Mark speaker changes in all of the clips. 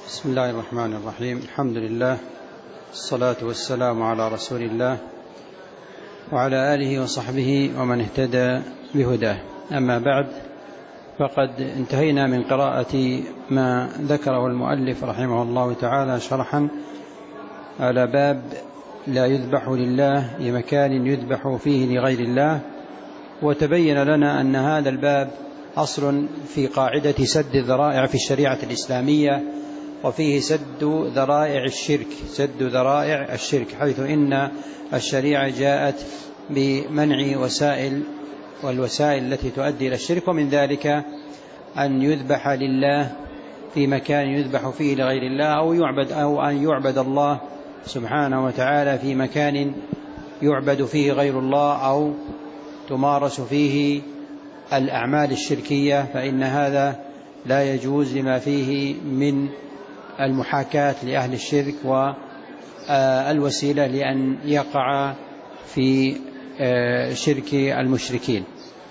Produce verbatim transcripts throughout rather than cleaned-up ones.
Speaker 1: بسم الله الرحمن الرحيم. الحمد لله، الصلاة والسلام على رسول الله وعلى آله وصحبه ومن اهتدى بهداه. أما بعد، فقد انتهينا من قراءة ما ذكره المؤلف رحمه الله تعالى شرحا على باب لا يذبح لله لمكان يذبح فيه لغير الله، وتبين لنا أن هذا الباب أصل في قاعدة سد الذرائع في الشريعة الإسلامية، وفيه سد ذرائع الشرك سد ذرائع الشرك حيث إن الشريعة جاءت بمنع وسائل والوسائل التي تؤدي إلى الشرك، ومن ذلك أن يذبح لله في مكان يذبح فيه لغير الله، أو يعبد أو أن يعبد الله سبحانه وتعالى في مكان يعبد فيه غير الله أو تمارس فيه الأعمال الشركية، فإن هذا لا يجوز لما فيه من المحاكاة لأهل الشرك والوسيلة لأن يقع في شرك المشركين.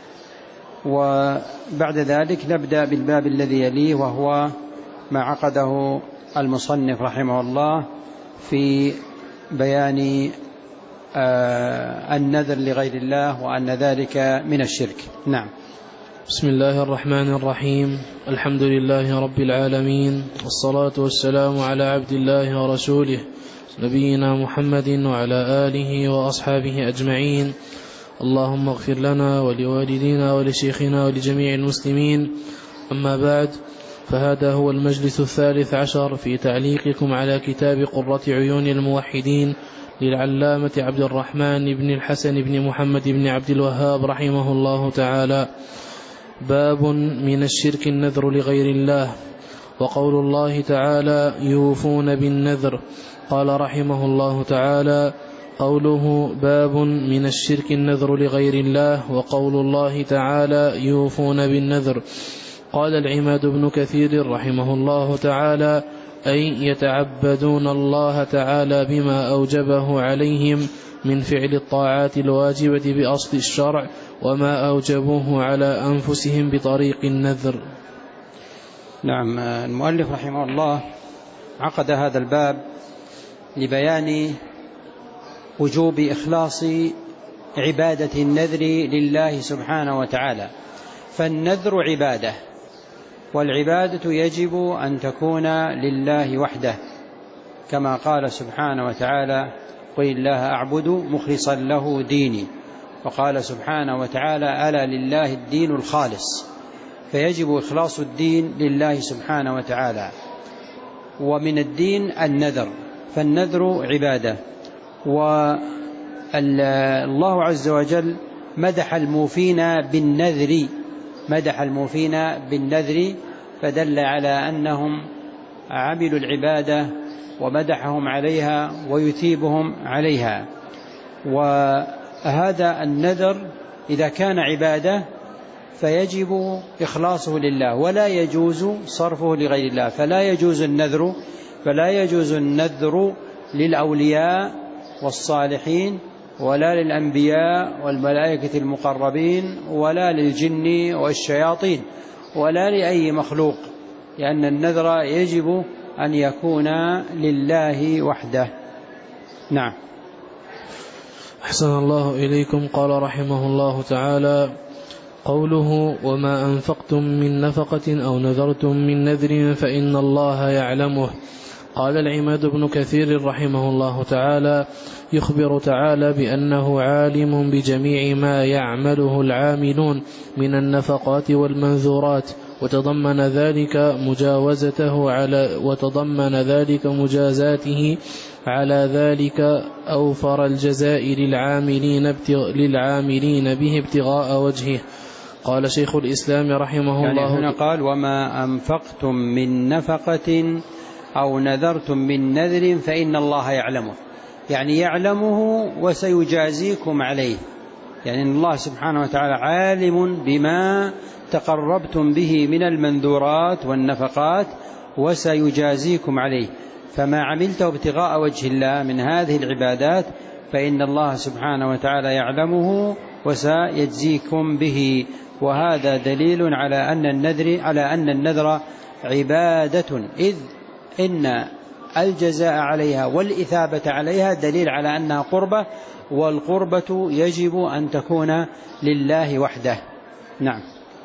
Speaker 1: وبعد ذلك نبدأ بالباب الذي يليه، وهو ما عقده المصنف رحمه الله في بيان النذر لغير الله وأن ذلك من الشرك. نعم.
Speaker 2: بسم الله الرحمن الرحيم. الحمد لله رب العالمين، والصلاة والسلام على عبد الله ورسوله نبينا محمد وعلى آله وأصحابه أجمعين. اللهم اغفر لنا ولوالدينا ولشيخنا ولجميع المسلمين. أما بعد، فهذا هو المجلس الثالث عشر في تعليقكم على كتاب قرة عيون الموحدين للعلامة عبد الرحمن بن الحسن بن محمد بن عبد الوهاب رحمه الله تعالى. باب من الشرك النذر لغير الله. وقول الله تعالى يوفون بالنذر. قال رحمه الله تعالى: قوله باب من الشرك النذر لغير الله، وقول الله تعالى يوفون بالنذر. قال العماد بن كثير رحمه الله تعالى: أي يتعبدون الله تعالى بما أوجبه عليهم من فعل الطاعات الواجبة بأصل الشرع، وما أوجبوه على أنفسهم بطريق النذر.
Speaker 1: نعم. المؤلف رحمه الله عقد هذا الباب لبيان وجوب إخلاص عبادة النذر لله سبحانه وتعالى. فالنذر عبادة، والعبادة يجب أن تكون لله وحده، كما قال سبحانه وتعالى: قل الله أعبد مخلصا له ديني. وقال سبحانه وتعالى: ألا لله الدين الخالص. فيجب إخلاص الدين لله سبحانه وتعالى. ومن الدين النذر، فالنذر عبادة. والله عز وجل مدح الموفين بالنذر مدح الموفين بالنذر فدل على أنهم عملوا العبادة ومدحهم عليها ويثيبهم عليها. وهذا النذر إذا كان عبادة فيجب إخلاصه لله، ولا يجوز صرفه لغير الله. فلا يجوز النذر فلا يجوز النذر للأولياء والصالحين، ولا للأنبياء والملائكة المقربين، ولا للجن والشياطين، ولا لأي مخلوق، لأن النذر يجب أن يكون لله وحده. نعم.
Speaker 2: أحسن الله إليكم. قال رحمه الله تعالى: قوله وما أنفقتم من نفقة أو نذرتم من نذر فإن الله يعلمه. قال العماد بن كثير رحمه الله تعالى: يخبر تعالى بأنه عالم بجميع ما يعمله العاملون من النفقات والمنذورات، وتضمن ذلك مجاوزته على وتضمن ذلك مجازاته على ذلك أوفر الجزاء للعاملين, للعاملين به ابتغاء وجهه. قال شيخ الإسلام رحمه
Speaker 1: يعني
Speaker 2: الله
Speaker 1: هنا قال: وما أنفقتم من نفقة أو نذرتم من نذر فإن الله يعلمه، يعني يعلمه وسيجازيكم عليه. يعني أن الله سبحانه وتعالى عالم بما تقربتم به من المنذورات والنفقات وسيجازيكم عليه. فما عملته ابتغاء وجه الله من هذه العبادات فإن الله سبحانه وتعالى يعلمه وسيجزيكم به. وهذا دليل على أن النذر على أن النذر عبادة، إذ إن الجزاء عليها والإثابة عليها دليل على أنها قربة، والقربة يجب أن تكون لله وحده. نعم.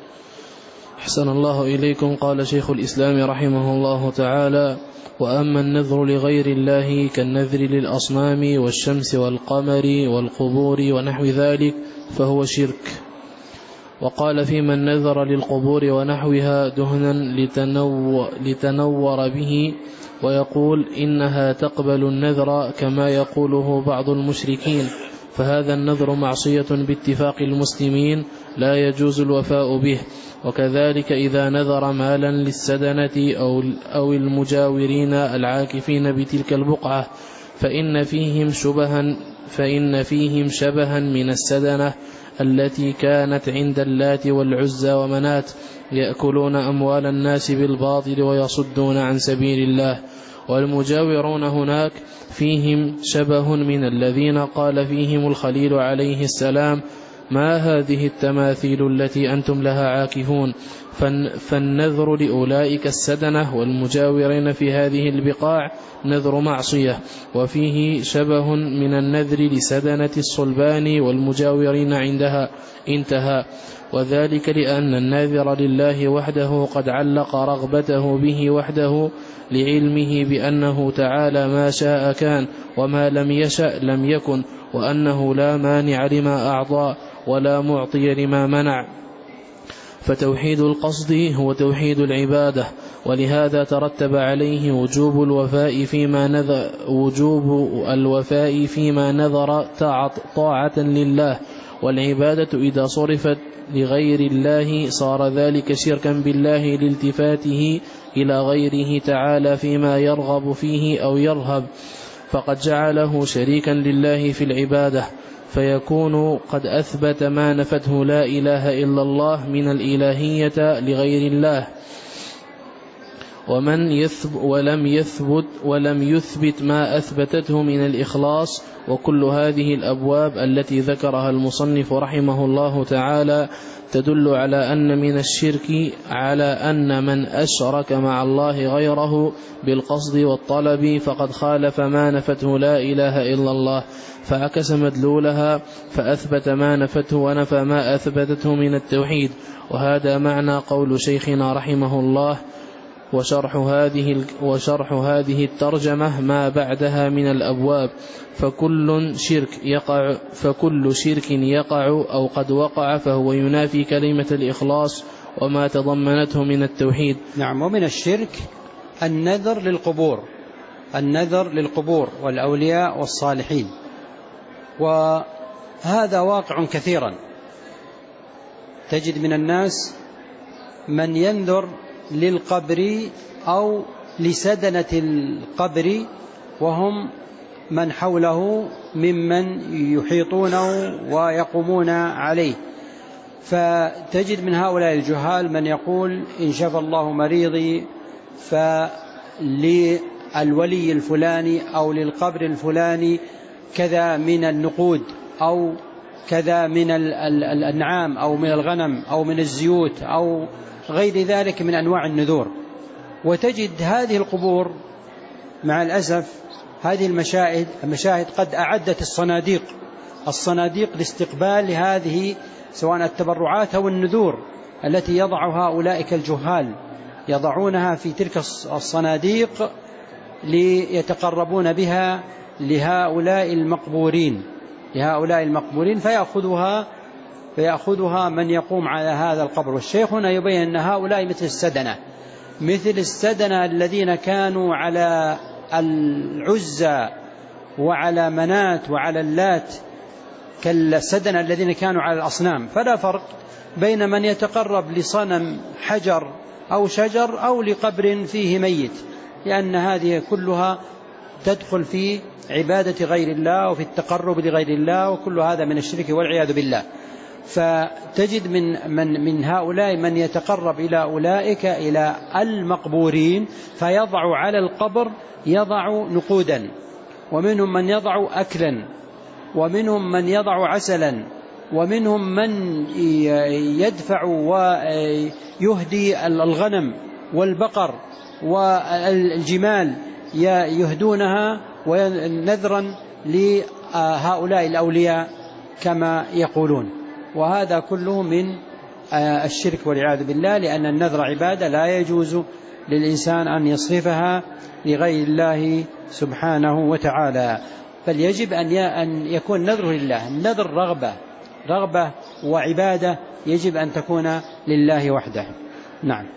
Speaker 2: أحسن الله إليكم. قال شيخ الإسلام رحمه الله تعالى: وأما النذر لغير الله كالنذر للأصنام والشمس والقمر والقبور ونحو ذلك فهو شرك. وقال في من نذر للقبور ونحوها دهنا لتنو لتنور به، ويقول إنها تقبل النذر كما يقوله بعض المشركين، فهذا النذر معصية باتفاق المسلمين لا يجوز الوفاء به. وكذلك إذا نذر مالا للسدنة أو أو المجاورين العاكفين بتلك البقعة فإن فيهم شبها فإن فيهم شبها من السدنة التي كانت عند اللات والعزى ومنات يأكلون أموال الناس بالباطل ويصدون عن سبيل الله. والمجاورون هناك فيهم شبه من الذين قال فيهم الخليل عليه السلام: ما هذه التماثيل التي أنتم لها عاكفون؟ فالنذر لأولئك السدنة والمجاورين في هذه البقاع نذر معصية، وفيه شبه من النذر لسدنة الصلبان والمجاورين عندها. انتهى. وذلك لأن الناذر لله وحده قد علق رغبته به وحده لعلمه بأنه تعالى ما شاء كان وما لم يشأ لم يكن، وأنه لا مانع لما أعطى ولا معطي لما منع. فتوحيد القصد هو توحيد العبادة، ولهذا ترتب عليه وجوب الوفاء فيما نذر وجوب الوفاء فيما نذر طاعة لله. والعبادة إذا صرفت لغير الله صار ذلك شركا بالله لالتفاته إلى غيره تعالى فيما يرغب فيه أو يرهب، فقد جعله شريكا لله في العبادة، فيكون قد أثبت ما نفته لا إله إلا الله من الإلهية لغير الله. ومن يثب ولم يثبت ولم يثبت ما أثبتته من الإخلاص. وكل هذه الأبواب التي ذكرها المصنف رحمه الله تعالى تدل على أن من الشرك على أن من أشرك مع الله غيره بالقصد والطلب فقد خالف ما نفته لا إله إلا الله، فعكس مدلولها فأثبت ما نفته ونفى ما أثبتته من التوحيد. وهذا معنى قول شيخنا رحمه الله: وشرح هذه وشرح هذه الترجمة ما بعدها من الأبواب. فكل شرك يقع فكل شرك يقع أو قد وقع فهو ينافي كلمة الإخلاص وما تضمنته من التوحيد.
Speaker 1: نعم. ومن الشرك النذر للقبور النذر للقبور والأولياء والصالحين، وهذا واقع كثيرا. تجد من الناس من ينذر للقبر أو لسدنة القبر وهم من حوله ممن يحيطونه ويقومون عليه، فتجد من هؤلاء الجهال من يقول: إن شفى الله مريضي فللولي الفلاني أو للقبر الفلاني كذا من النقود أو كذا من الأنعام أو من الغنم أو من الزيوت أو غير ذلك من أنواع النذور. وتجد هذه القبور مع الأسف هذه المشاهد المشاهد قد أعدت الصناديق الصناديق لاستقبال هذه سواء التبرعات أو النذور التي يضعها أولئك الجهال، يضعونها في تلك الصناديق ليتقربون بها لهؤلاء المقبورين لهؤلاء المقبورين فيأخذها فيأخذها من يقوم على هذا القبر. والشيخ هنا يبين أن هؤلاء مثل السدنة مثل السدنة الذين كانوا على العزى وعلى منات وعلى اللات كالسدنة الذين كانوا على الأصنام، فلا فرق بين من يتقرب لصنم حجر أو شجر أو لقبر فيه ميت، لأن هذه كلها تدخل في عبادة غير الله وفي التقرب لغير الله، وكل هذا من الشرك والعياذ بالله. فتجد من, من, من هؤلاء من يتقرب إلى أولئك إلى المقبورين فيضع على القبر يضع نقودا، ومنهم من يضع أكلا، ومنهم من يضع عسلا، ومنهم من يدفع ويهدي الغنم والبقر والجمال يهدونها نذرا لهؤلاء الأولياء كما يقولون. وهذا كله من الشرك والعياذ بالله، لأن النذر عبادة لا يجوز للإنسان أن يصرفها لغير الله سبحانه وتعالى، بل يجب أن يكون نذره لله. النذر رغبة رغبة وعبادة يجب أن تكون لله وحده. نعم.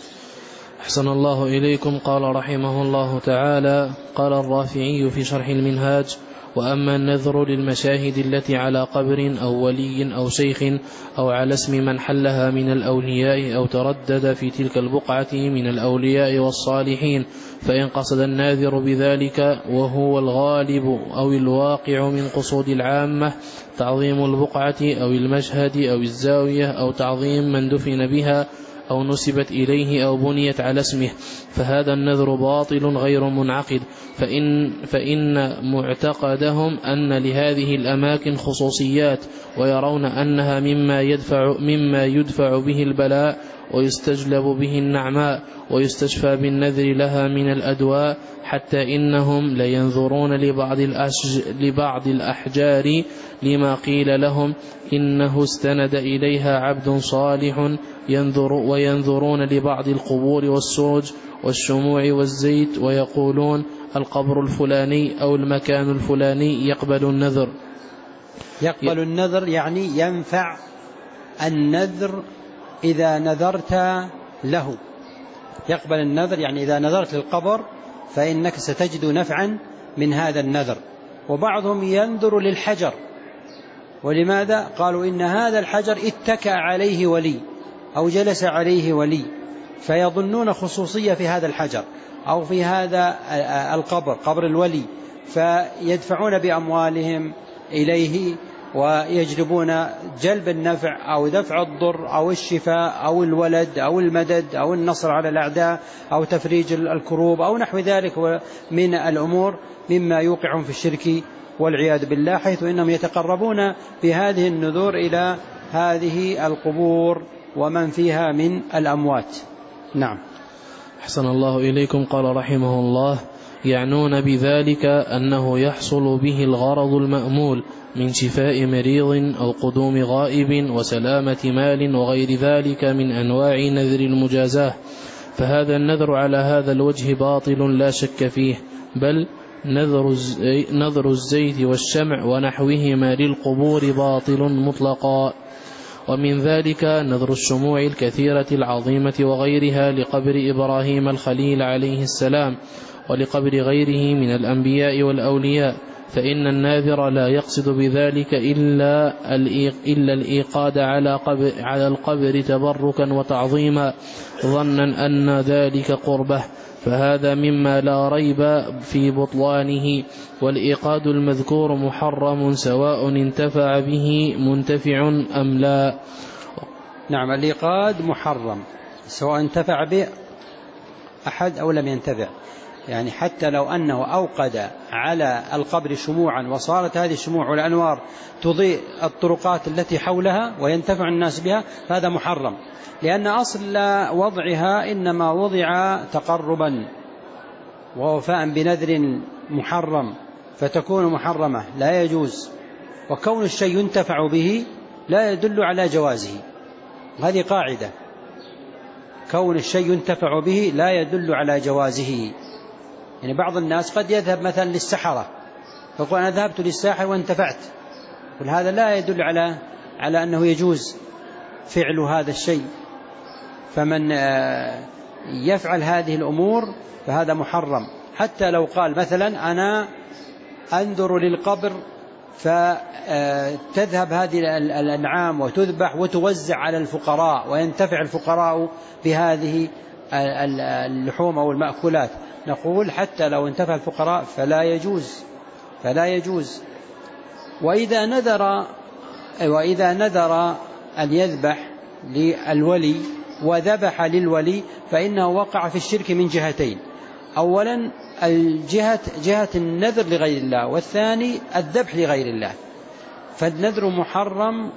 Speaker 2: أحسن الله إليكم. قال رحمه الله تعالى: قال الرافعي في شرح المنهاج: وأما النذر للمشاهد التي على قبر أو ولي أو شيخ أو على اسم من حلها من الأولياء أو تردد في تلك البقعة من الأولياء والصالحين، فإن قصد الناذر بذلك وهو الغالب أو الواقع من قصود العامة تعظيم البقعة أو المشهد أو الزاوية أو تعظيم من دفن بها أو نسبت إليه أو بنيت على اسمه، فهذا النذر باطل غير منعقد، فإن, فإن معتقدهم أن لهذه الأماكن خصوصيات، ويرون أنها مما يدفع, مما يدفع به البلاء ويستجلب به النعماء ويستشفى بالنذر لها من الأدواء، حتى إنهم لينظرون لبعض, لبعض الأحجار لما قيل لهم إنه استند إليها عبد صالح ينظر، وينظرون لبعض القبور والسرج والشموع والزيت ويقولون القبر الفلاني أو المكان الفلاني يقبل النذر.
Speaker 1: يقبل النذر يعني ينفع النذر إذا نذرت له. يقبل النذر يعني إذا نذرت للقبر فإنك ستجد نفعا من هذا النذر. وبعضهم ينذر للحجر، ولماذا؟ قالوا إن هذا الحجر اتكأ عليه ولي أو جلس عليه ولي، فيظنون خصوصية في هذا الحجر أو في هذا القبر قبر الولي، فيدفعون بأموالهم إليه ويجلبون جلب النفع أو دفع الضر أو الشفاء أو الولد أو المدد أو النصر على الأعداء أو تفريج الكروب أو نحو ذلك من الأمور مما يوقعهم في الشرك والعياذ بالله، حيث إنهم يتقربون بهذه النذور إلى هذه القبور ومن فيها من الأموات. نعم.
Speaker 2: أحسن الله إليكم. قال رحمه الله: يعنون بذلك أنه يحصل به الغرض المأمول من شفاء مريض أو قدوم غائب وسلامة مال وغير ذلك من أنواع نذر المجازاة، فهذا النذر على هذا الوجه باطل لا شك فيه، بل نذر الزيت والشمع ونحوهما للقبور باطل مطلقا. ومن ذلك نذر الشموع الكثيرة العظيمة وغيرها لقبر إبراهيم الخليل عليه السلام ولقبر غيره من الأنبياء والأولياء، فإن الناذر لا يقصد بذلك إلا إلا الإيقاد على, على القبر تبركا وتعظيما ظنا أن ذلك قربه، فهذا مما لا ريب في بطلانه. والإيقاد المذكور محرم سواء انتفع به منتفع أم لا.
Speaker 1: نعم، الإيقاد محرم سواء انتفع به أحد أو لم ينتفع، يعني حتى لو أنه أوقد على القبر شموعا وصارت هذه الشموع والأنوار تضيء الطرقات التي حولها وينتفع الناس بها، هذا محرم، لأن أصل وضعها إنما وضع تقربا ووفاء بنذر محرم، فتكون محرمة لا يجوز. وكون الشيء ينتفع به لا يدل على جوازه، هذه قاعدة، كون الشيء ينتفع به لا يدل على جوازه. يعني بعض الناس قد يذهب مثلا للسحرة فيقول أنا ذهبت للساحر وانتفعت، وهذا لا يدل على على أنه يجوز فعل هذا الشيء. فمن يفعل هذه الأمور فهذا محرم، حتى لو قال مثلا أنا أنذر للقبر فتذهب هذه الأنعام وتذبح وتوزع على الفقراء وينتفع الفقراء بهذه اللحوم أو المأكولات، نقول حتى لو انتفع الفقراء فلا يجوز فلا يجوز. وإذا نذر وإذا نذر أن يذبح للولي وذبح للولي فإنه وقع في الشرك من جهتين: أولا الجهة جهة النذر لغير الله، والثاني الذبح لغير الله. فالنذر محرم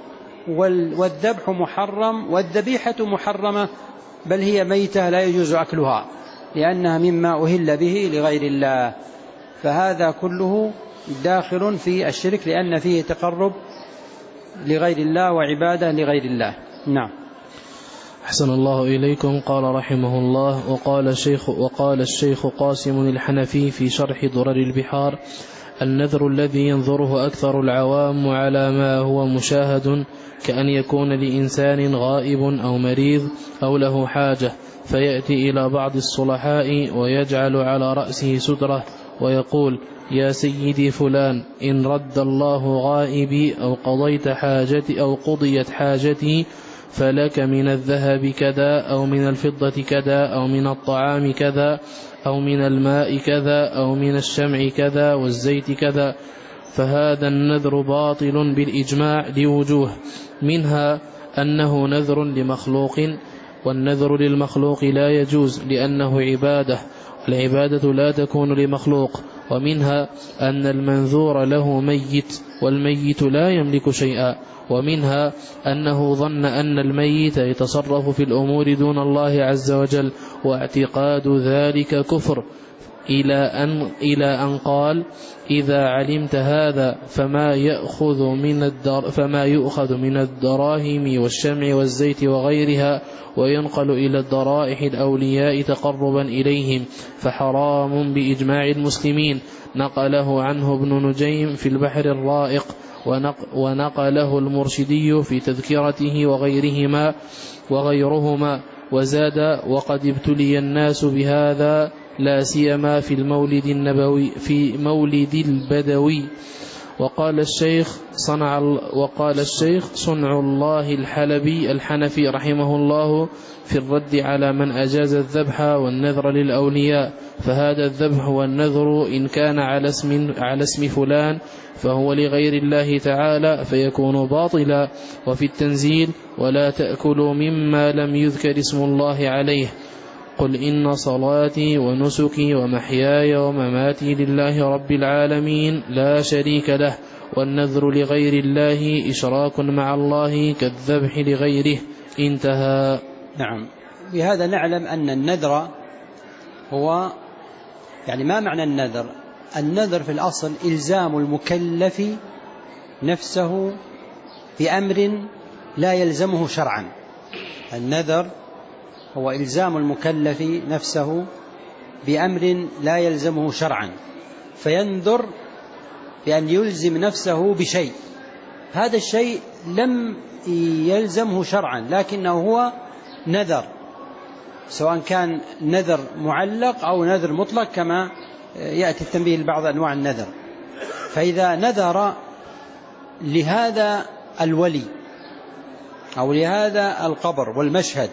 Speaker 1: والذبح محرم والذبيحة محرمة، بل هي ميتة لا يجوز أكلها، لأنها مما أهل به لغير الله، فهذا كله داخل في الشرك لأن فيه تقرب لغير الله وعبادة لغير الله. نعم.
Speaker 2: أحسن الله إليكم. قال رحمه الله: وقال الشيخ, وقال الشيخ قاسم الحنفي في شرح درر البحار: النذر الذي ينظره أكثر العوام على ما هو مشاهد، كأن يكون لإنسان غائب أو مريض أو له حاجة، فيأتي إلى بعض الصلحاء ويجعل على رأسه سترة ويقول: يا سيدي فلان، إن رد الله غائبي أو قضيت حاجتي أو قضيت حاجتي فلك من الذهب كذا، أو من الفضة كذا، أو من الطعام كذا، أو من الماء كذا، أو من الشمع كذا، والزيت كذا. فهذا النذر باطل بالإجماع لوجوه، منها أنه نذر لمخلوق، والنذر للمخلوق لا يجوز لأنه عبادة، والعبادة لا تكون لمخلوق. ومنها أن المنذور له ميت، والميت لا يملك شيئا. ومنها أنه ظن أن الميت يتصرف في الأمور دون الله عز وجل، واعتقاد ذلك كفر، إلى أن, إلى أن قال: إذا علمت هذا فما يأخذ من الدر فما يؤخذ من الدراهم والشمع والزيت وغيرها، وينقل إلى الضرائح الأولياء تقربا إليهم، فحرام بإجماع المسلمين. نقله عنه ابن نجيم في البحر الرائق، ونقله المرشدي في تذكرته وغيرهما وغيرهما. وزاد: وقد ابتلي الناس بهذا، لا سيما في المولد النبوي في مولد البدوي. وقال الشيخ صنع وقال الشيخ صنع الله الحلبي الحنفي رحمه الله في الرد على من أجاز الذبح والنذر للأولياء: فهذا الذبح والنذر إن كان على اسم على اسم فلان فهو لغير الله تعالى فيكون باطلا. وفي التنزيل: ولا تأكلوا مما لم يذكر اسم الله عليه، قل إن صلاتي ونسكي ومحياي ومماتي لله رب العالمين لا شريك له، والنذر لغير الله إشراك مع الله كالذبح لغيره. انتهى.
Speaker 1: نعم. بهذا نعلم أن النذر هو، يعني ما معنى النذر؟ النذر في الأصل إلزام المكلف نفسه بأمر لا يلزمه شرعا. النذر هو إلزام المكلف نفسه بأمر لا يلزمه شرعا، فينذر بأن يلزم نفسه بشيء، هذا الشيء لم يلزمه شرعا لكنه هو نذر، سواء كان نذر معلق أو نذر مطلق، كما يأتي التنبيه لبعض أنواع النذر. فإذا نذر لهذا الولي أو لهذا القبر والمشهد،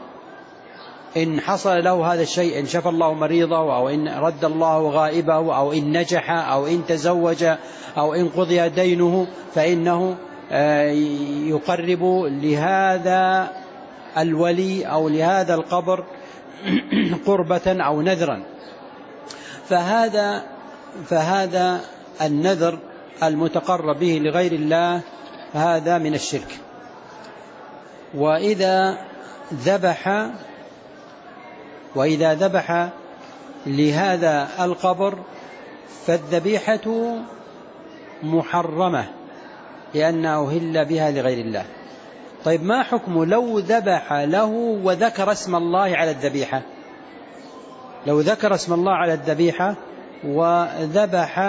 Speaker 1: إن حصل له هذا الشيء، إن شفى الله مريضه، أو إن رد الله غائبه، أو إن نجح، أو إن تزوج، أو إن قضي دينه، فإنه يقرب لهذا الولي أو لهذا القبر قربة أو نذرا. فهذا فهذا النذر المتقرب به لغير الله هذا من الشرك. وإذا ذبح وإذا ذبح لهذا القبر فالذبيحة محرمة لأنه أهل بها لغير الله. طيب، ما حكم لو ذبح له وذكر اسم الله على الذبيحة؟ لو ذكر اسم الله على الذبيحة وذبح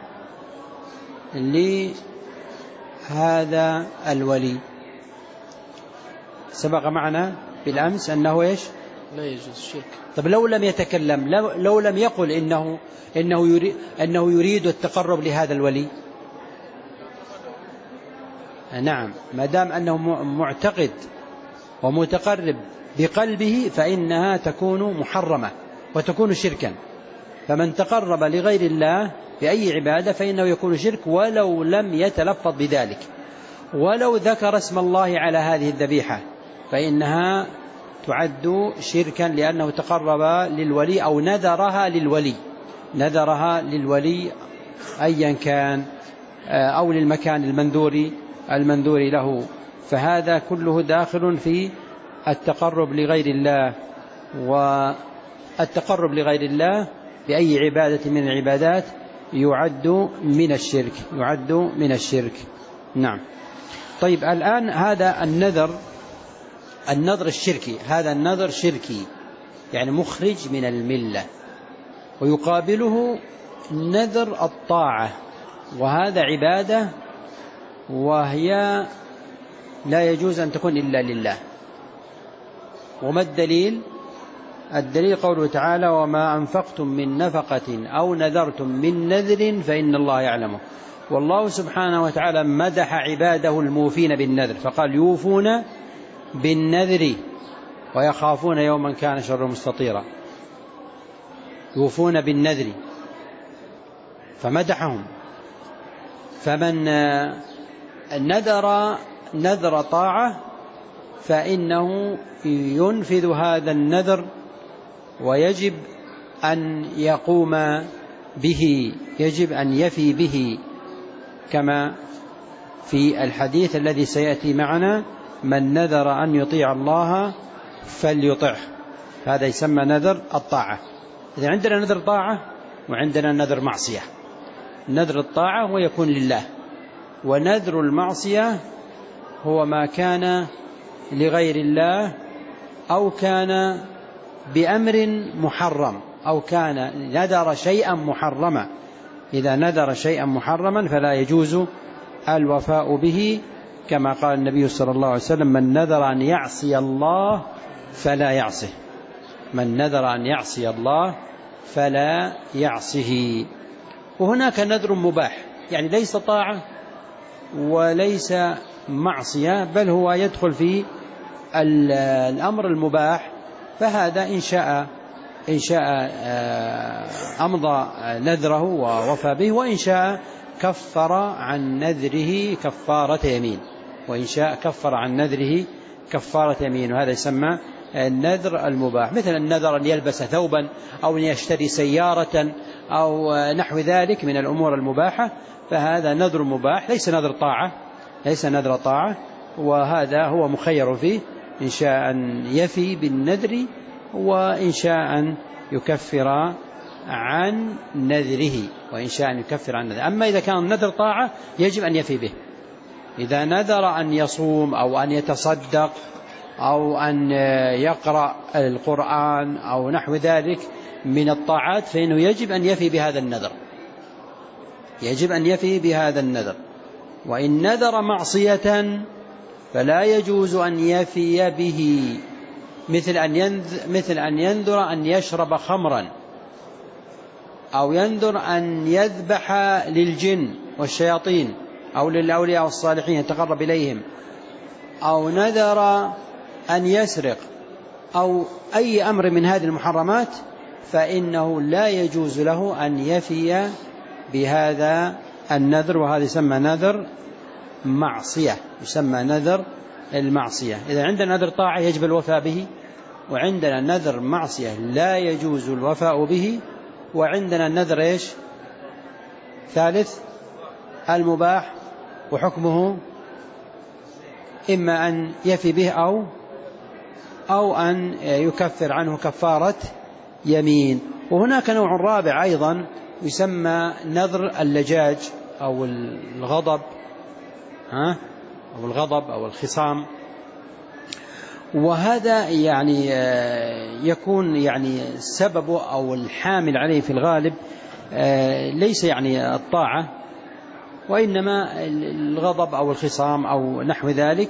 Speaker 1: لهذا الولي، سبق معنا بالأمس أنه إيش؟
Speaker 2: لا يجوز الشرك.
Speaker 1: طب لو لم يتكلم، لو, لو لم يقل إنه, إنه, يريد أنه يريد التقرب لهذا الولي، نعم، ما دام أنه معتقد ومتقرب بقلبه فإنها تكون محرمة وتكون شركا. فمن تقرب لغير الله بأي عبادة فإنه يكون شرك ولو لم يتلفظ بذلك. ولو ذكر اسم الله على هذه الذبيحة فإنها تعد شركا لأنه تقرب للولي أو نذرها للولي نذرها للولي أيا كان، أو للمكان المنذور المنذور له. فهذا كله داخل في التقرب لغير الله. التقرب لغير الله بأي عبادة من العبادات يعد من الشرك، يعد من الشرك. نعم. طيب الآن هذا النذر، النذر الشركي، هذا النذر شركي يعني مخرج من الملة، ويقابله نذر الطاعة، وهذا عبادة وهي لا يجوز أن تكون إلا لله. وما الدليل؟ الدليل قوله تعالى: وما أنفقتم من نفقة أو نذرتم من نذر فإن الله يعلمه. والله سبحانه وتعالى مدح عباده الموفين بالنذر فقال: يوفون بالنذر ويخافون يوما كان شره مستطيرا. يوفون بالنذر فمدحهم. فمن نذر نذر طاعة فإنه ينفذ هذا النذر، ويجب أن يقوم به، يجب أن يفي به، كما في الحديث الذي سيأتي معنا: من نذر أن يطيع الله فليطعه. هذا يسمى نذر الطاعة. إذا عندنا نذر طاعة وعندنا نذر معصية. نذر الطاعة هو يكون لله، ونذر المعصية هو ما كان لغير الله أو كان بأمر محرم، أو كان نذر شيئا محرما. إذا نذر شيئا محرما فلا يجوز الوفاء به، كما قال النبي صلى الله عليه وسلم: من نذر أن يعصي الله فلا يعصه. من نذر أن يعصي الله فلا يعصه. وهناك نذر مباح، يعني ليس طاعة وليس معصية، بل هو يدخل في الأمر المباح. فهذا إن شاء إن شاء أمضى نذره ووفى به، وإن شاء كفر عن نذره كفارة يمين، وإن شاء كفر عن نذره كفارة يمين. وهذا يسمى النذر المباح، مثل النذر أن يلبس ثوبا أو أن يشتري سيارة أو نحو ذلك من الأمور المباحة، فهذا نذر مباح ليس نذر طاعة، ليس نذر طاعة. وهذا هو مخير فيه، إن شاء أن يفي بالنذر، وإن شاء أن يكفر عن نذره، وإن شاء أن يكفر عن نذره. أما إذا كان نذر طاعة يجب أن يفي به. إذا نذر أن يصوم أو أن يتصدق أو أن يقرأ القرآن أو نحو ذلك من الطاعات فإنه يجب أن يفي بهذا النذر، يجب أن يفي بهذا النذر. وإن نذر معصية فلا يجوز أن يفي به، مثل أن ينذر, مثل أن ينذر أن يشرب خمرا، أو ينذر أن يذبح للجن والشياطين أو للأولياء والصالحين يتقرب إليهم، أو نذر أن يسرق، أو أي أمر من هذه المحرمات، فإنه لا يجوز له أن يفي بهذا النذر. وهذا يسمى نذر معصية، يسمى نذر المعصية. إذا عندنا نذر طاعة يجب الوفاء به، وعندنا نذر معصية لا يجوز الوفاء به، وعندنا النذر إيش ثالث المباح، وحكمه إما أن يفي به أو أو أن يكفر عنه كفارة يمين. وهناك نوع رابع أيضا يسمى نذر اللجاج أو الغضب، ها أو الغضب أو الخصام. وهذا يعني يكون يعني سببه أو الحامل عليه في الغالب ليس يعني الطاعة، وإنما الغضب أو الخصام أو نحو ذلك.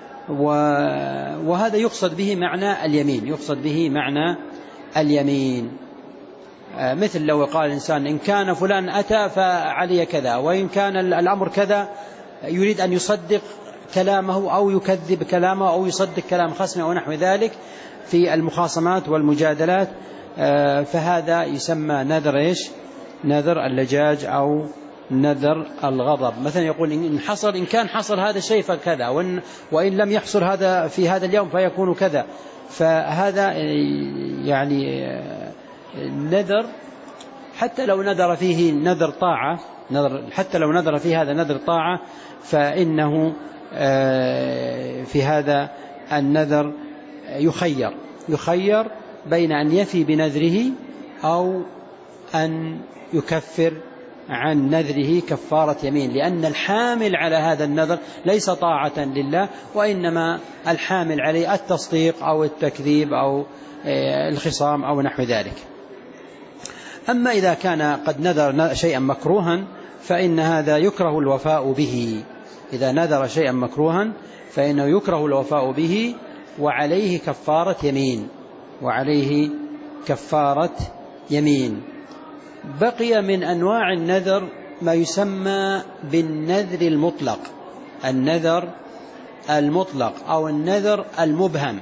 Speaker 1: وهذا يقصد به معنى اليمين، يقصد به معنى اليمين. مثل لو قال الإنسان: إن كان فلان أتى فعلي كذا، وإن كان الأمر كذا، يريد أن يصدق كلامه أو يكذب كلامه أو يصدق كلام خصمه ونحو ذلك في المخاصمات والمجادلات. فهذا يسمى نذر إيش؟ نذر اللجاج أو نذر الغضب. مثلا يقول: إن حصل إن كان حصل هذا الشيء فكذا، وإن, وإن لم يحصل هذا في هذا اليوم فيكون كذا. فهذا يعني نذر حتى لو نذر فيه نذر طاعة، نذر حتى لو نذر فيه هذا نذر طاعة، فإنه في هذا النذر يخير يخير بين أن يفي بنذره أو أن يكفر عن نذره كفارة يمين، لأن الحامل على هذا النذر ليس طاعة لله، وإنما الحامل عليه التصديق أو التكذيب أو الخصام أو نحو ذلك. أما إذا كان قد نذر شيئا مكروها فإن هذا يكره الوفاء به. إذا نذر شيئا مكروها فإنه يكره الوفاء به وعليه كفارة يمين وعليه كفارة يمين. بقي من أنواع النذر ما يسمى بالنذر المطلق، النذر المطلق أو النذر المبهم،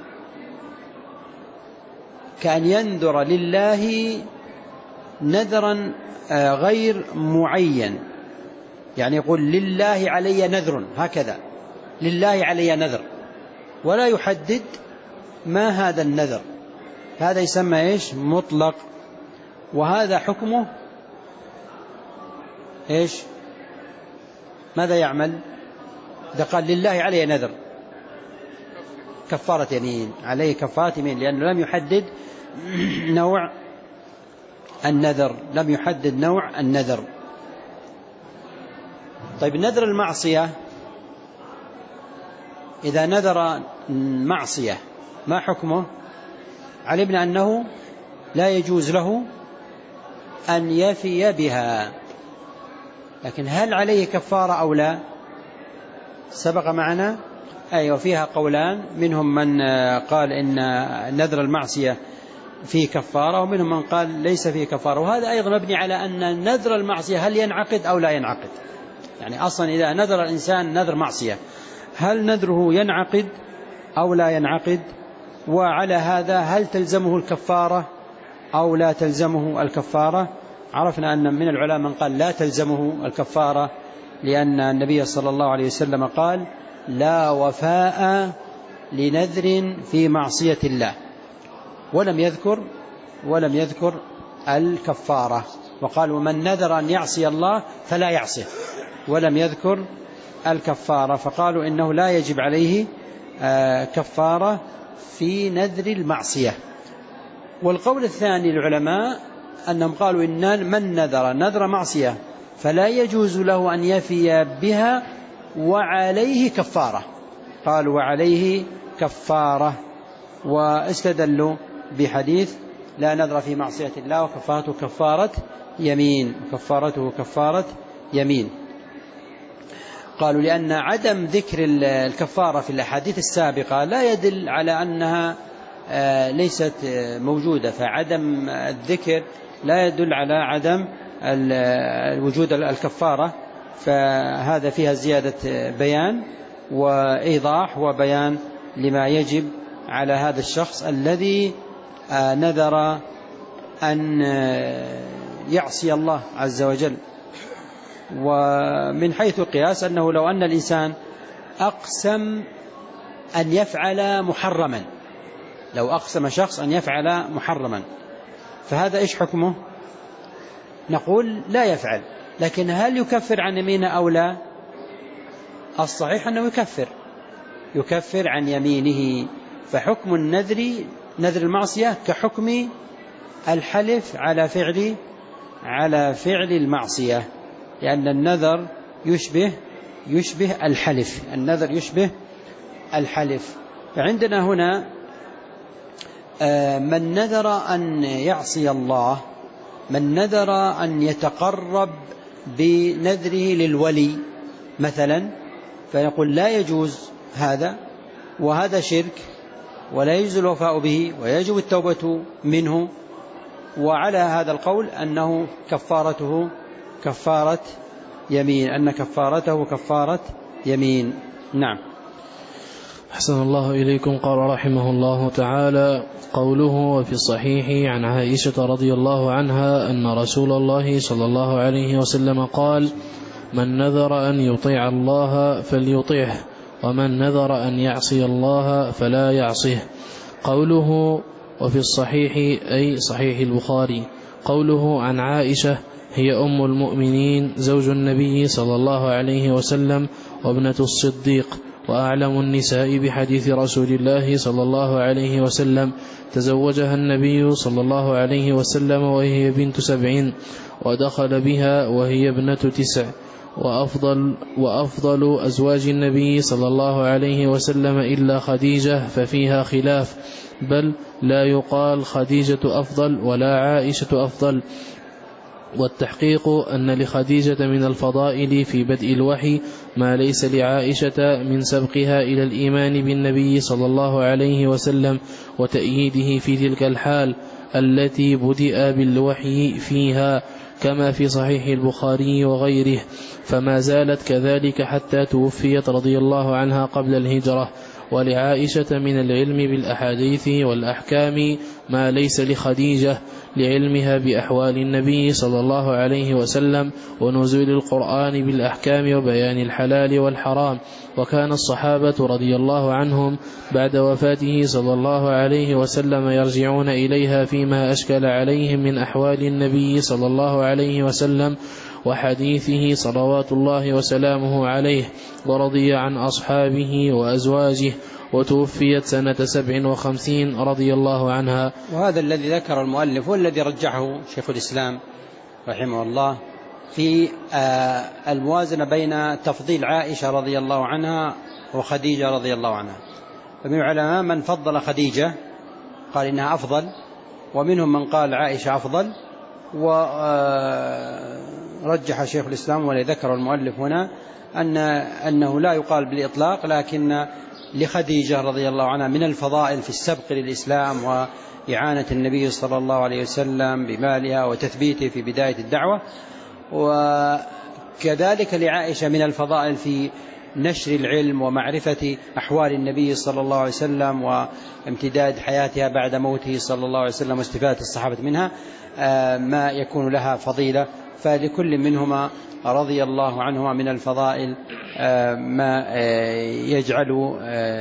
Speaker 1: كأن ينذر لله نذرا غير معين، يعني يقول لله علي نذر، هكذا لله علي نذر، ولا يحدد ما هذا النذر، هذا يسمى إيش؟ مطلق. وهذا حكمه إيش؟ ماذا يعمل؟ إذا قال لله علي نذر كفارة يمين، عليه كفارة يمين، لأنه لم يحدد نوع النذر، لم يحدد نوع النذر. طيب نذر المعصية، إذا نذر معصية ما حكمه؟ علمنا أنه لا يجوز له أن يفي بها، لكن هل عليه كفارة أو لا؟ سبق معنا أيوة فيها قولان، منهم من قال إن نذر المعصية فيه كفارة، ومنهم من قال ليس فيه كفارة. وهذا أيضا مبني على أن نذر المعصية هل ينعقد أو لا ينعقد، يعني أصلا إذا نذر الإنسان نذر معصية هل نذره ينعقد أو لا ينعقد، وعلى هذا هل تلزمه الكفارة أو لا تلزمه الكفارة. عرفنا أن من العلماء من قال لا تلزمه الكفارة، لأن النبي صلى الله عليه وسلم قال لا وفاء لنذر في معصية الله، ولم يذكر ولم يذكر الكفارة، وقال ومن نذر أن يعصي الله فلا يعصيه، ولم يذكر الكفارة، فقالوا إنه لا يجب عليه كفارة في نذر المعصية. والقول الثاني للعلماء أنهم قالوا إن من نذر نذر معصية فلا يجوز له أن يفي بها وعليه كفارة، قالوا وعليه كفارة، واستدلوا بحديث لا نذر في معصية الله وكفارته كفارة يمين، كفارته كفارة يمين. قالوا لأن عدم ذكر الكفارة في الأحاديث السابقة لا يدل على أنها ليست موجودة، فعدم الذكر لا يدل على عدم وجود الكفارة، فهذا فيها زيادة بيان وإيضاح وبيان لما يجب على هذا الشخص الذي نذر أن يعصي الله عز وجل. ومن حيث القياس أنه لو أن الإنسان أقسم أن يفعل محرما، لو أقسم شخص أن يفعل محرما فهذا إيش حكمه؟ نقول لا يفعل، لكن هل يكفر عن يمينه أو لا؟ الصحيح أنه يكفر يكفر عن يمينه. فحكم النذر نذر المعصية كحكم الحلف على فعل على فعل المعصية، لأن النذر يشبه يشبه الحلف، النذر يشبه الحلف. فعندنا هنا من نذر أن يعصي الله، من نذر أن يتقرب بنذره للولي مثلا، فيقول لا يجوز هذا، وهذا شرك ولا يجوز الوفاء به ويجب التوبة منه. وعلى هذا القول أنه كفارته كفارة يمين، أن كفارته كفارة يمين. نعم.
Speaker 2: أحسن الله إليكم. قال رحمه الله تعالى: قوله وفي الصحيح عن عائشة رضي الله عنها أن رسول الله صلى الله عليه وسلم قال: من نذر أن يطيع الله فليطيعه، ومن نذر أن يعصي الله فلا يعصيه. قوله وفي الصحيح أي صحيح البخاري. قوله عن عائشة هي أم المؤمنين زوج النبي صلى الله عليه وسلم وابنة الصديق، وأعلم النساء بحديث رسول الله صلى الله عليه وسلم. تزوجها النبي صلى الله عليه وسلم وهي بنت سبع، ودخل بها وهي ابنة تسع. وأفضل, وأفضل أزواج النبي صلى الله عليه وسلم إلا خديجة ففيها خلاف، بل لا يقال خديجة أفضل ولا عائشة أفضل. والتحقيق أن لخديجة من الفضائل في بدء الوحي ما ليس لعائشة من سبقها إلى الإيمان بالنبي صلى الله عليه وسلم وتأييده في تلك الحال التي بدأ بالوحي فيها، كما في صحيح البخاري وغيره، فما زالت كذلك حتى توفيت رضي الله عنها قبل الهجرة. ولعائشة من العلم بالأحاديث والأحكام ما ليس لخديجة، لعلمها بأحوال النبي صلى الله عليه وسلم ونزول القرآن بالأحكام وبيان الحلال والحرام. وكان الصحابة رضي الله عنهم بعد وفاته صلى الله عليه وسلم يرجعون إليها فيما أشكل عليهم من أحوال النبي صلى الله عليه وسلم وحديثه صلوات الله وسلامه عليه، ورضي عن أصحابه وأزواجه، وتوفيت سنة سبع وخمسين رضي الله عنها.
Speaker 1: وهذا الذي ذكر المؤلف والذي رجحه شيخ الإسلام رحمه الله في الموازنة بين تفضيل عائشة رضي الله عنها وخديجة رضي الله عنها. فمن العلماء من فضل خديجة قال إنها أفضل، ومنهم من قال عائشة أفضل. ورجح شيخ الإسلام والذي ذكر المؤلف هنا أن أنه لا يقال بالإطلاق، لكن لخديجة رضي الله عنها من الفضائل في السبق للإسلام وإعانة النبي صلى الله عليه وسلم بمالها وتثبيته في بداية الدعوة. وكذلك لعائشة من الفضائل في نشر العلم ومعرفة أحوال النبي صلى الله عليه وسلم وامتداد حياتها بعد موته صلى الله عليه وسلم واستفادة الصحابة منها ما يكون لها فضيلة. فلكل منهما رضي الله عنهما من الفضائل ما يجعل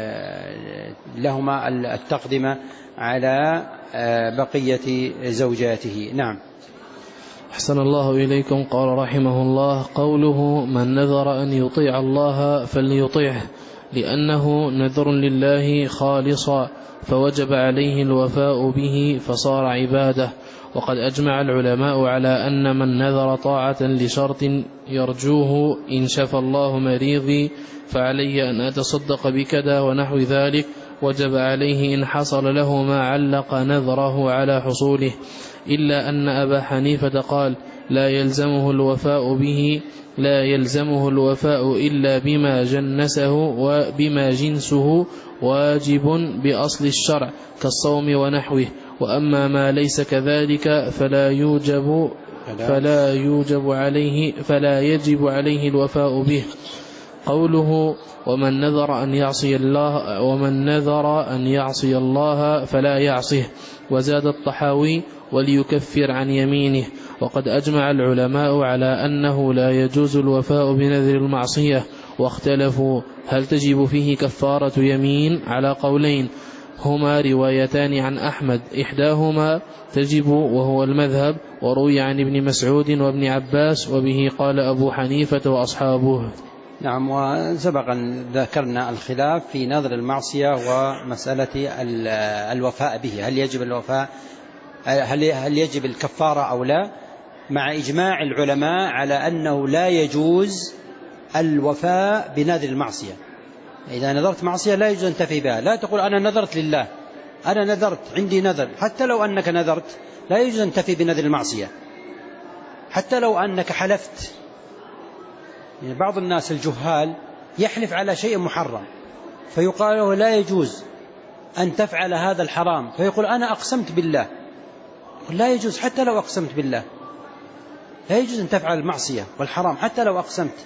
Speaker 1: لهما التقدمة على بقية زوجاته. نعم.
Speaker 2: أحسن الله إليكم. قال رحمه الله: قوله من نذر أن يطيع الله فليطيعه، لأنه نذر لله خالصا فوجب عليه الوفاء به فصار عبادة. وقد أجمع العلماء على أن من نذر طاعة لشرط يرجوه إن شفى الله مريضي فعلي أن أتصدق بكذا ونحو ذلك، وجب عليه إن حصل له ما علق نذره على حصوله، إلا أن أبا حنيفة قال لا يلزمه الوفاء به لا يلزمه الوفاء إلا بما جنسه وبما جنسه واجب بأصل الشرع كالصوم ونحوه، وأما ما ليس كذلك فلا يوجب فلا يوجب عليه فلا يجب عليه الوفاء به. قوله ومن نذر أن يعصي الله ومن نذر أن يعصي الله فلا يعصيه. وزاد الطحاوي وليكفر عن يمينه. وقد أجمع العلماء على أنه لا يجوز الوفاء بنذر المعصية، واختلفوا هل تجب فيه كفارة يمين على قولين هما روايتان عن أحمد، إحداهما تجب وهو المذهب، وروي عن ابن مسعود وابن عباس، وبه قال أبو حنيفة وأصحابه.
Speaker 1: نعم. وسبقا ذكرنا الخلاف في نذر المعصية ومسألة الوفاء به، هل يجب الوفاء هل يجب الكفارة أو لا، مع إجماع العلماء على أنه لا يجوز الوفاء بنذر المعصية. إذا نذرت معصية لا يجوز أن تفي بها، لا تقول أنا نذرت لله، أنا نذرت عندي نذر، حتى لو أنك نذرت لا يجوز أن تفي بنذر المعصية، حتى لو أنك حلفت. يعني بعض الناس الجهال يحلف على شيء محرم فيقال له لا يجوز أن تفعل هذا الحرام، فيقول أنا أقسمت بالله، لا يجوز حتى لو أقسمت بالله، لا يجوز أن تفعل المعصية والحرام حتى لو أقسمت.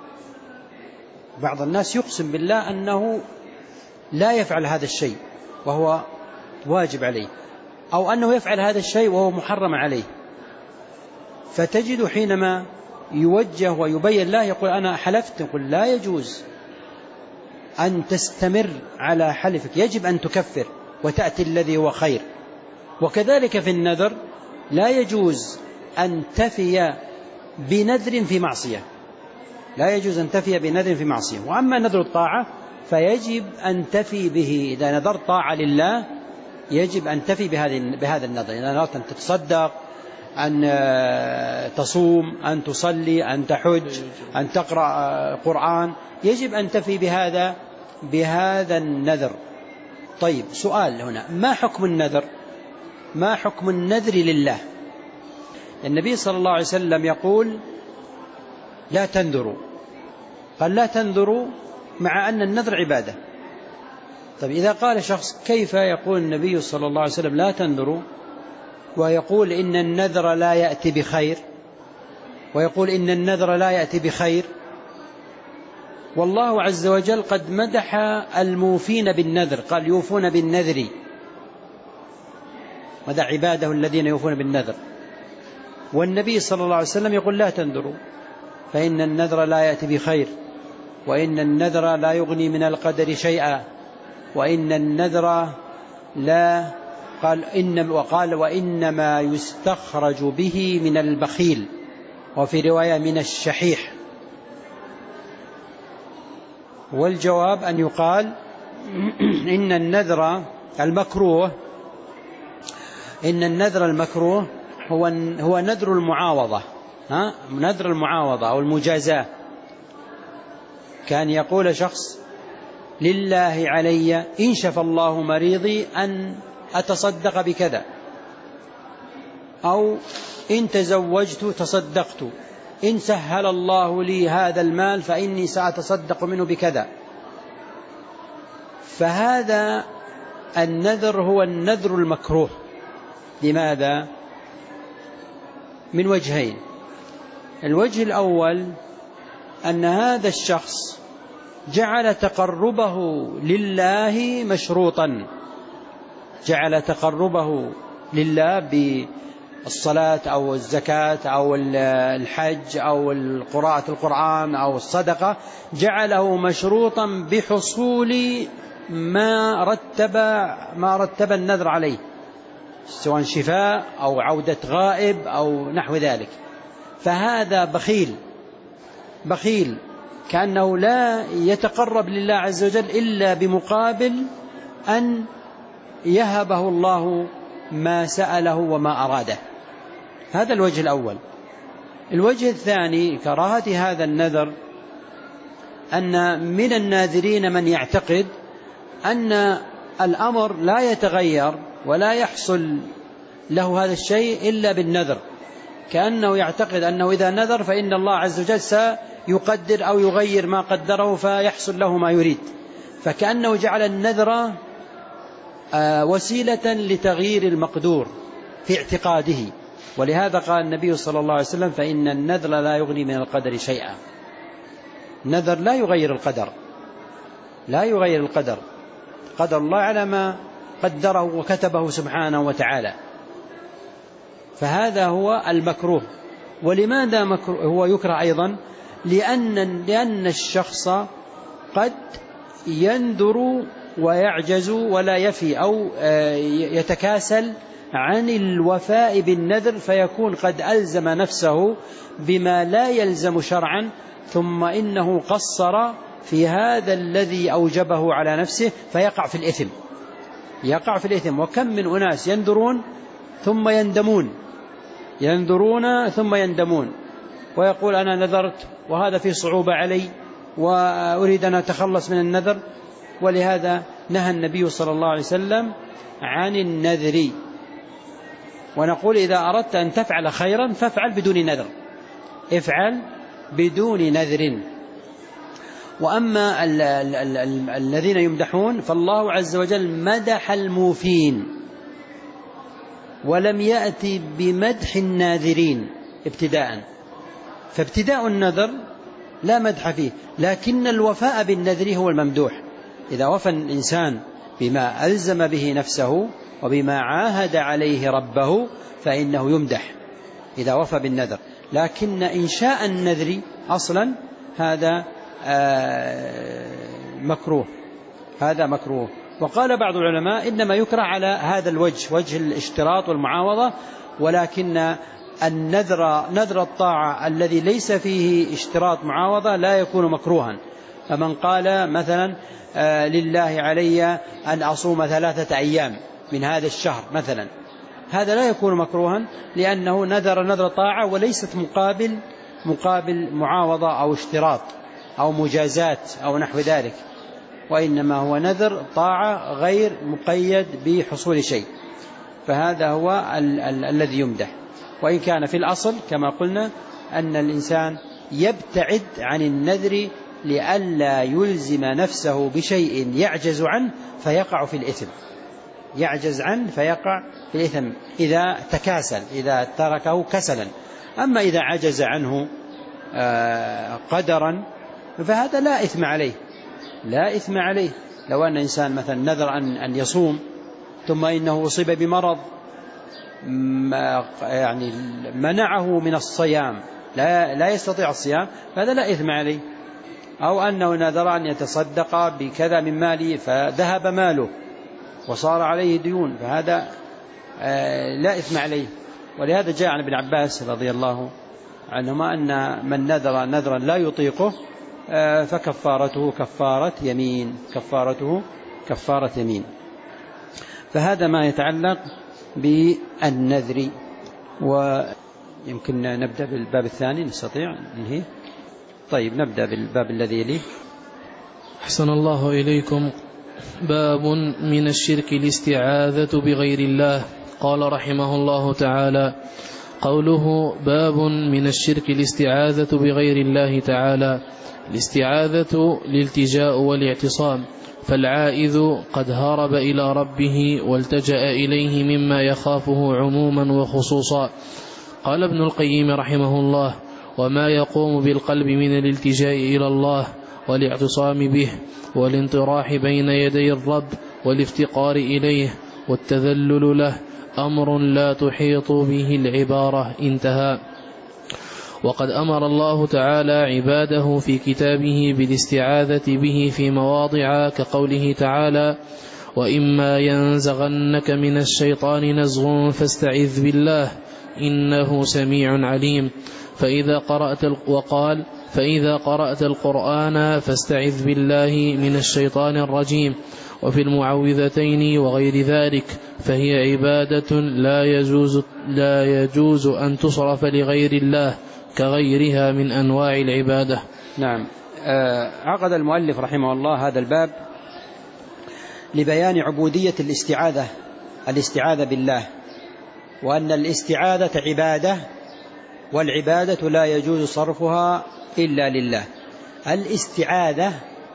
Speaker 1: بعض الناس يقسم بالله أنه لا يفعل هذا الشيء وهو واجب عليه، أو أنه يفعل هذا الشيء وهو محرم عليه، فتجد حينما يوجه ويبين له يقول أنا حلفت، يقول لا يجوز أن تستمر على حلفك، يجب أن تكفر وتأتي الذي هو خير. وكذلك في النذر لا يجوز أن تفي بنذر في معصية، لا يجوز أن تفي بنذر في معصية. وأما نذر الطاعة فيجب أن تفي به. إذا نذرت طاعة لله يجب أن تفي بهذا النذر. إذا نذرت أن تتصدق، أن تصوم، أن تصلي، أن تحج، أن تقرأ قرآن، يجب أن تفي بهذا بهذا النذر. طيب، سؤال هنا: ما حكم النذر؟ ما حكم النذر لله؟ النبي صلى الله عليه وسلم يقول: لا تنذروا. قال: لا تنذروا، مع أن النذر عبادة. طيب، إذا قال شخص: كيف يقول النبي صلى الله عليه وسلم لا تنذروا، ويقول إن النذر لا يأتي بخير، ويقول إن النذر لا يأتي بخير، والله عز وجل قد مدح الموفين بالنذر، قال: يوفون بالنذر، مدح عباده الذين يوفون بالنذر. والنبي صلى الله عليه وسلم يقول: لا تنذروا، فإن النذر لا يأتي بخير، وإن النذر لا يغني من القدر شيئا، وإن النذر لا قال إن وقال وإنما يستخرج به من البخيل، وفي رواية من الشحيح. والجواب أن يقال إن النذر المكروه إن النذر المكروه هو هو نذر المعاوضة، ها نذر المعاوضة أو المجازاة. كان يقول شخص: لله علي إن شفى الله مريضي أن أتصدق بكذا، أو إن تزوجت تصدقت، إن سهل الله لي هذا المال فإني سأتصدق منه بكذا. فهذا النذر هو النذر المكروه. لماذا؟ من وجهين. الوجه الأول أن هذا الشخص جعل تقربه لله مشروطا، جعل تقربه لله بالصلاة أو الزكاة أو الحج أو قراءة القرآن أو الصدقة، جعله مشروطا بحصول ما رتب ما رتب النذر عليه، سواء شفاء أو عودة غائب أو نحو ذلك. فهذا بخيل بخيل كأنه لا يتقرب لله عز وجل إلا بمقابل أن يهبه الله ما سأله وما أراده. هذا الوجه الأول. الوجه الثاني كراهة هذا النذر أن من الناذرين من يعتقد أن الأمر لا يتغير ولا يحصل له هذا الشيء إلا بالنذر، كأنه يعتقد أنه إذا نذر فإن الله عز وجل سيقدر أو يغير ما قدره فيحصل له ما يريد، فكأنه جعل النذر وسيلة لتغيير المقدور في اعتقاده. ولهذا قال النبي صلى الله عليه وسلم: فإن النذر لا يغني من القدر شيئا. النذر لا يغير القدر، لا يغير القدر، قدر الله على ما قدره وكتبه سبحانه وتعالى. فهذا هو المكروه. ولماذا مكروه هو يكره أيضا؟ لأن, لأن الشخص قد ينذر ويعجز ولا يفي أو يتكاسل عن الوفاء بالنذر، فيكون قد ألزم نفسه بما لا يلزم شرعا، ثم إنه قصر في هذا الذي أوجبه على نفسه فيقع في الإثم يقع في الإثم. وكم من أناس ينذرون ثم يندمون ينذرون ثم يندمون ويقول: أنا نذرت وهذا فيه صعوبة علي وأريد أن أتخلص من النذر. ولهذا نهى النبي صلى الله عليه وسلم عن النذر. ونقول: إذا أردت أن تفعل خيرا فافعل بدون نذر، افعل بدون نذر. وأما ال ال ال ال الذين يمدحون فالله عز وجل مدح الموفين ولم يأتي بمدح الناذرين ابتداء. فابتداء النذر لا مدح فيه، لكن الوفاء بالنذر هو الممدوح. إذا وفى الإنسان بما ألزم به نفسه وبما عاهد عليه ربه فإنه يمدح إذا وفى بالنذر. لكن إنشاء النذر أصلا هذا مكروه هذا مكروه. وقال بعض العلماء: إنما يكره على هذا الوجه، وجه الاشتراط والمعاوضة، ولكن النذر نذر الطاعة الذي ليس فيه اشتراط معاوضة لا يكون مكروها. فمن قال مثلا لله علي أن أصوم ثلاثة أيام من هذا الشهر مثلا، هذا لا يكون مكروها لأنه نذر نذر طاعة وليست مقابل مقابل معاوضة أو اشتراط أو مجازات أو نحو ذلك، وإنما هو نذر طاعة غير مقيد بحصول شيء، فهذا هو ال- ال- الذي يمدح. وإن كان في الأصل كما قلنا أن الإنسان يبتعد عن النذر لئلا يلزم نفسه بشيء يعجز عنه فيقع في الإثم، يعجز عنه فيقع في الإثم إذا تكاسل، إذا تركه كسلا. أما إذا عجز عنه قدرا فهذا لا إثم عليه، لا إثم عليه. لو أن إنسان مثلا نذر أن أن يصوم ثم إنه أصيب بمرض يعني منعه من الصيام، لا لا يستطيع الصيام، فهذا لا إثم عليه. أو أنه نذر أن يتصدق بكذا من ماله فذهب ماله وصار عليه ديون، فهذا لا إثم عليه. ولهذا جاء عن ابن عباس رضي الله عنهما أن من نذر نذرا لا يطيقه فكفارته كفارة يمين، كفارته كفارة يمين. فهذا ما يتعلق بالنذر. ويمكن نبدأ بالباب الثاني، نستطيع ننهي. طيب نبدأ بالباب الذي يليه.
Speaker 2: أحسن الله إليكم. باب من الشرك الاستعاذة بغير الله. قال رحمه الله تعالى: قوله باب من الشرك الاستعاذة بغير الله تعالى. الاستعاذة الالتجاء والاعتصام، فالعائذ قد هرب إلى ربه والتجأ إليه مما يخافه عموما وخصوصا. قال ابن القيم رحمه الله: وما يقوم بالقلب من الالتجاء إلى الله والاعتصام به والانطراح بين يدي الرب والافتقار إليه والتذلل له أمر لا تحيط به العبارة. انتهى. وقد أمر الله تعالى عباده في كتابه بالاستعاذة به في مواضع كقوله تعالى: وإما ينزغنك من الشيطان نزغ فاستعذ بالله إنه سميع عليم. فإذا قرأت وقال: فإذا قرأت القرآن فاستعذ بالله من الشيطان الرجيم. وفي المعوذتين وغير ذلك فهي عبادة لا يجوز, لا يجوز أن تصرف لغير الله كغيرها من أنواع العبادة.
Speaker 1: نعم. عقد المؤلف رحمه الله هذا الباب لبيان عبودية الاستعاذة الاستعاذة بالله، وأن الاستعاذة عبادة، والعبادة لا يجوز صرفها إلا لله. الاستعاذة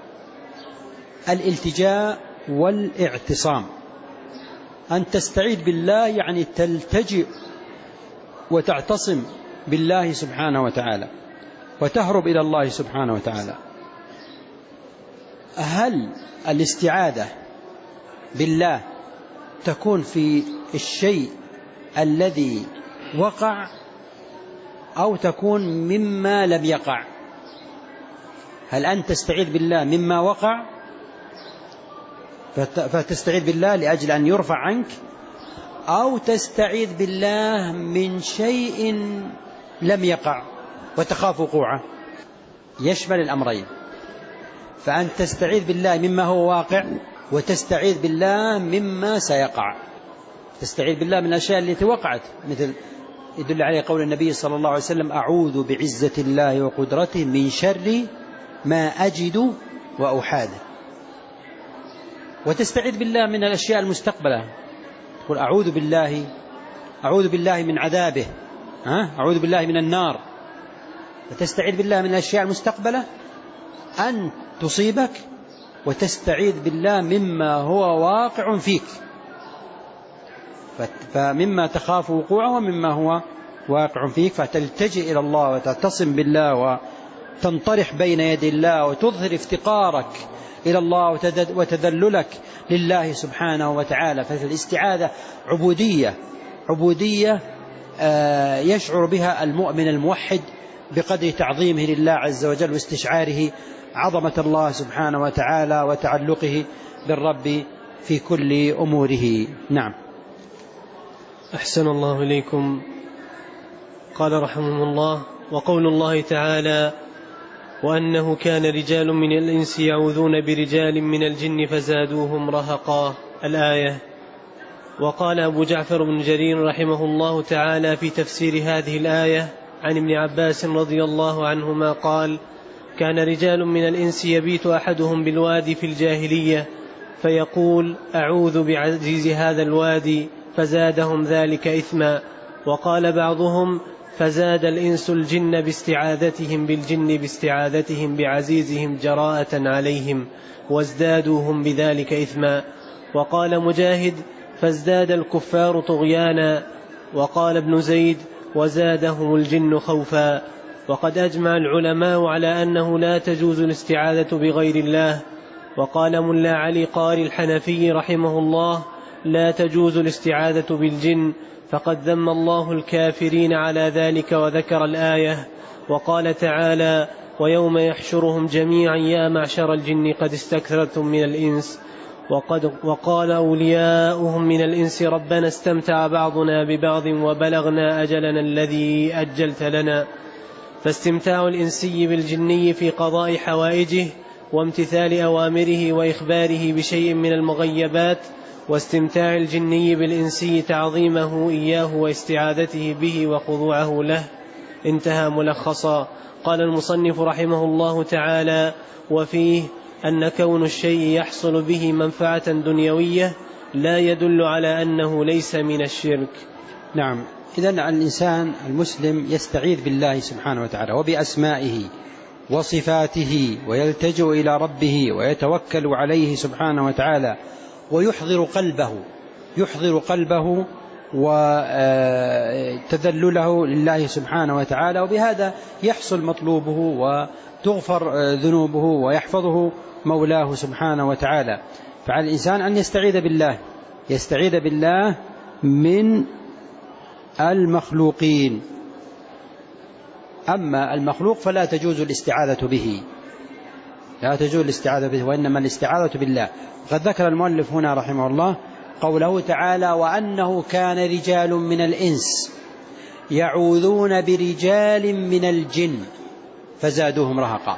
Speaker 1: الالتجاء والاعتصام، أن تستعيذ بالله يعني تلتجئ وتعتصم بالله سبحانه وتعالى وتهرب إلى الله سبحانه وتعالى. هل الاستعاذة بالله تكون في الشيء الذي وقع أو تكون مما لم يقع؟ هل أنت تستعيذ بالله مما وقع فتستعيذ بالله لأجل أن يرفع عنك، أو تستعيذ بالله من شيء لم يقع وتخاف وقوعه؟ يشمل الأمرين. فأن تستعيذ بالله مما هو واقع، وتستعيذ بالله مما سيقع. تستعيذ بالله من الأشياء التي وقعت، مثل يدل عليه قول النبي صلى الله عليه وسلم: أعوذ بعزة الله وقدرته من شر ما أجد وأحاذر. وتستعيذ بالله من الأشياء المستقبلة، تقول أعوذ بالله أعوذ بالله من عذابه، ها؟ أعوذ بالله من النار. فتستعيذ بالله من الأشياء المستقبلة أن تصيبك، وتستعيذ بالله مما هو واقع فيك، فمما تخاف وقوعه ومما هو واقع فيك، فتلتجئ إلى الله وتعتصم بالله وتنطرح بين يدي الله وتظهر افتقارك إلى الله وتذللك لله سبحانه وتعالى. فالاستعاذة عبودية عبودية يشعر بها المؤمن الموحد بقدر تعظيمه لله عز وجل واستشعاره عظمة الله سبحانه وتعالى وتعلقه بالرب في كل أموره. نعم.
Speaker 3: أحسن الله إليكم. قال رحمه الله: وقول الله تعالى: وأنه كان رجال من الإنس يعوذون برجال من الجن فزادوهم رهقا. الآية. وقال أبو جعفر بن جرير رحمه الله تعالى في تفسير هذه الآية عن ابن عباس رضي الله عنهما قال: كان رجال من الإنس يبيت أحدهم بالوادي في الجاهلية فيقول: أعوذ بعزيز هذا الوادي، فزادهم ذلك إثما. وقال بعضهم: فزاد الإنس الجن باستعاذتهم بالجن باستعاذتهم بعزيزهم جراءة عليهم، وازدادوهم بذلك إثما. وقال مجاهد: فازداد الكفار طغيانا. وقال ابن زيد: وزادهم الجن خوفا. وقد أجمع العلماء على أنه لا تجوز الاستعاذة بغير الله. وقال ملا علي قاري الحنفي رحمه الله: لا تجوز الاستعاذة بالجن، فقد ذم الله الكافرين على ذلك، وذكر الآية. وقال تعالى: ويوم يحشرهم جميعا يا معشر الجن قد استكثرتم من الإنس. وقد وقال أولياؤهم من الإنس: ربنا استمتع بعضنا ببعض وبلغنا أجلنا الذي أجلت لنا. فاستمتاع الإنسي بالجني في قضاء حوائجه وامتثال أوامره وإخباره بشيء من المغيبات، واستمتاع الجني بالإنسي تعظيمه إياه واستعاذته به وخضوعه له. انتهى ملخصا. قال المصنف رحمه الله تعالى: وفيه أن كون الشيء يحصل به منفعة دنيوية لا يدل على أنه ليس من الشرك.
Speaker 1: نعم. إذن الإنسان المسلم يستعيذ بالله سبحانه وتعالى وبأسمائه وصفاته، ويلتجئ إلى ربه ويتوكل عليه سبحانه وتعالى، ويحضر قلبه يحضر قلبه وتذلله لله سبحانه وتعالى، وبهذا يحصل مطلوبه وتغفر ذنوبه ويحفظه مولاه سبحانه وتعالى. فعلى الإنسان أن يستعيذ بالله يستعيذ بالله من المخلوقين. أما المخلوق فلا تجوز الاستعاذة به لا تجوز الاستعاذة به وإنما الاستعاذة بالله. وقد ذكر المؤلف هنا رحمه الله قوله تعالى: وأنه كان رجال من الإنس يعوذون برجال من الجن فزادوهم رهقا.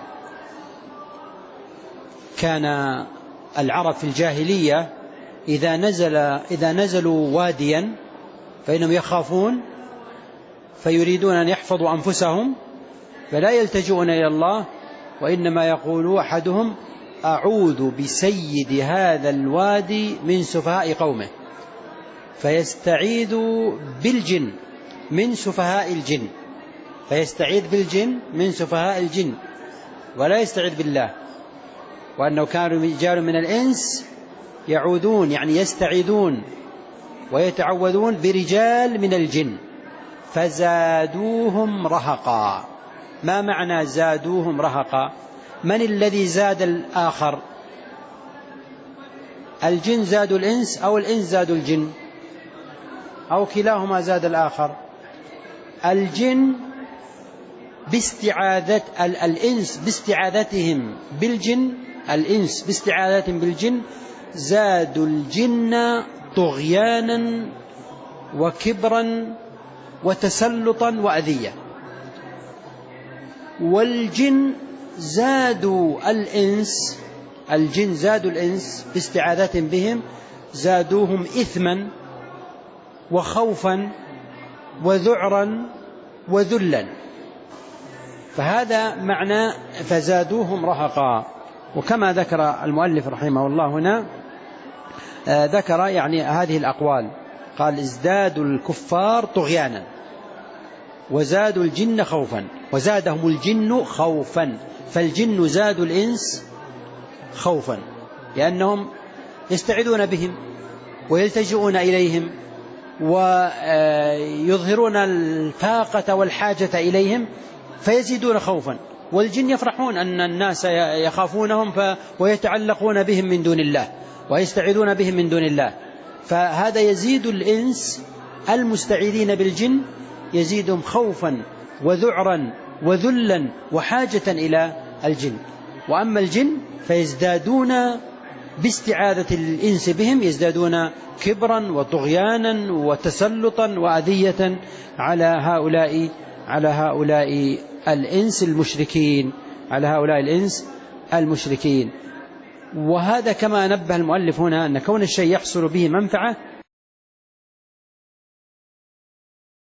Speaker 1: كان العرب في الجاهلية إذا نزل إذا نزلوا واديا فإنهم يخافون فيريدون أن يحفظوا أنفسهم، فلا يلتجؤون إلى الله، وإنما يقول أحدهم: أعوذ بسيد هذا الوادي من سفهاء قومه، فيستعيذ بالجن من سفهاء الجن فيستعيذ بالجن من سفهاء الجن ولا يستعيذ بالله. وأنه كانوا رجال من الإنس يعوذون يعني يستعيذون ويتعوذون برجال من الجن فزادوهم رهقا. ما معنى زادوهم رهقا؟ من الذي زاد الآخر؟ الجن زادوا الإنس أو الإنس زادوا الجن أو كلاهما زاد الآخر؟ الجن باستعاذة الإنس باستعاذتهم بالجن الإنس باستعاذتهم بالجن زادوا الجن طغيانا وكبرا وتسلطا وأذية، والجن زادوا الإنس الجن زادوا الإنس باستعاذتهم بهم زادوهم إثما وخوفا وذعرا وذلا. فهذا معنى فزادوهم رهقا. وكما ذكر المؤلف رحمه الله هنا آه ذكر يعني هذه الأقوال، قال: ازدادوا الكفار طغيانا وزادوا الجن خوفا وزادهم الجن خوفا. فالجن زادوا الإنس خوفا لأنهم يستعيذون بهم ويلتجئون إليهم ويظهرون الفاقة والحاجة إليهم فيزيدون خوفا، والجن يفرحون أن الناس يخافونهم ويتعلقون بهم من دون الله ويستعيذون بهم من دون الله. فهذا يزيد الإنس المستعيذين بالجن يزيدهم خوفا وذعرا وذلا وحاجة إلى الجن. وأما الجن فيزدادون باستعاذة الإنس بهم يزدادون كبرا وطغيانا وتسلطا وأذية على هؤلاء على هؤلاء الإنس المشركين. على هؤلاء الإنس المشركين. وهذا كما نبه المؤلف هنا أن كون الشيء يحصل به منفعة